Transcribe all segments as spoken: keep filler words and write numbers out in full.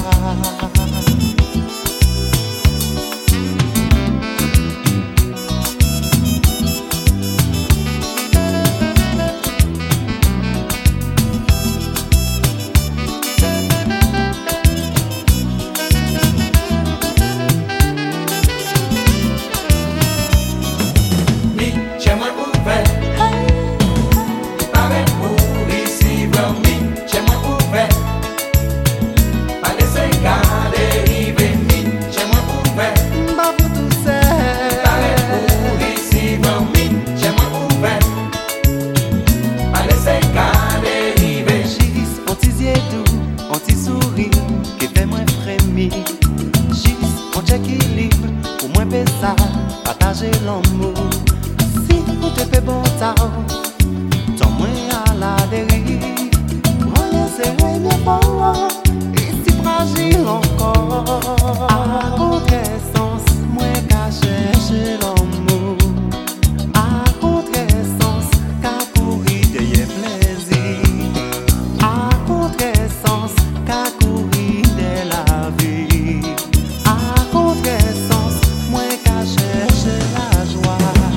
Partager l'amour, si vous te faites bon temps, tant moins à la dérive. Moi, c'est bien fort, et si fragile encore. À contre-sens, moi, qu'à chercher l'amour. À contre-sens, qu'à courir derrière plaisir. À contre-sens, qu'à courir de la vie. À contre-sens, moi, qu'à chercher la joie.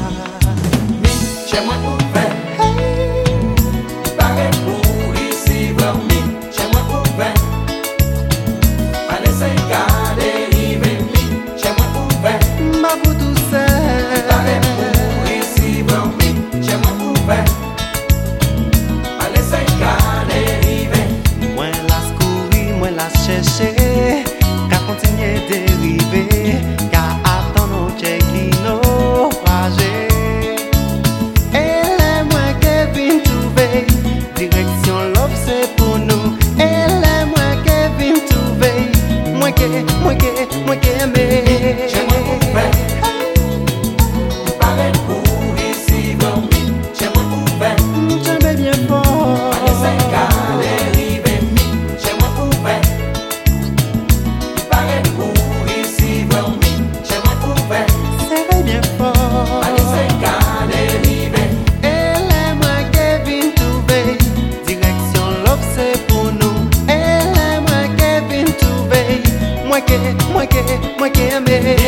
J'aimerais pour faire, pareil pour ici, mi, j'aimerais pour faire, pas laisser garder, river, mi, j'aimerais pour faire, Ma pour tout seul. pareil pour ici, mi, j'aimerais pour faire, pas laisser garder, river. Moi la courir, moi la chercher, qu'à continuer dériver, qu'à attendre nos chèques qui naufragés. Elle est moi qui vient trouver, direction love c'est pour nous. Elle est moi qui vient trouver, moi qui, moi qui, moi qui aimer. J'aimerais pour faire, pareil pour ici, mi, j'aimerais pour faire, J'aime bien fort. pas laisser garder, river, mi, j'aimerais pour faire, pareil pour ici, mi, j'aimerais pour faire. C'est bien fort. Pas laisser garder, river. Elle est moi qui vient trouver, direction love c'est pour nous. Elle est moi qui vient trouver, moi qui, moi qui, moi qui aimer.